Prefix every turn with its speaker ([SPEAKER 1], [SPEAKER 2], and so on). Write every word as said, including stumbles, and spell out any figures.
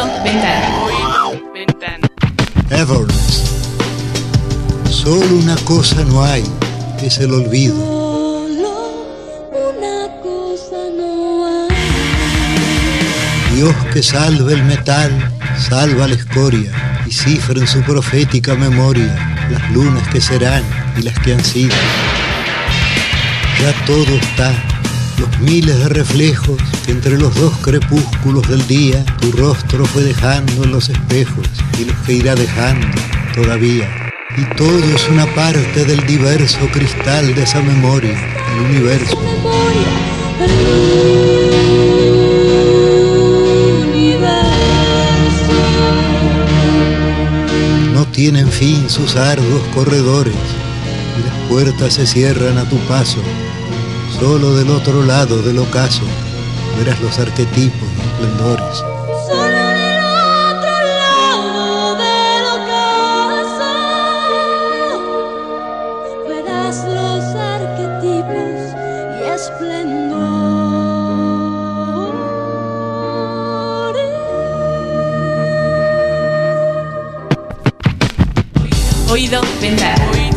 [SPEAKER 1] ventana.
[SPEAKER 2] Oído, ventana.
[SPEAKER 3] Everness. Solo una cosa no hay, es el olvido.
[SPEAKER 4] Solo una cosa no hay.
[SPEAKER 3] Dios que salve el metal, salva la escoria y cifra en su profética memoria las lunas que serán y las que han sido. Ya todo está, los miles de reflejos que entre los dos crepúsculos del día tu rostro fue dejando en los espejos y los que irá dejando todavía. Y todo es una parte del diverso cristal de esa memoria, el universo.
[SPEAKER 4] Memoria, el universo.
[SPEAKER 3] No tienen fin sus arduos corredores y las puertas se cierran a tu paso. Solo del otro lado del ocaso verás los arquetipos y esplendores.
[SPEAKER 4] Solo del otro lado del ocaso verás los arquetipos y esplendores.
[SPEAKER 1] Oído, ventana.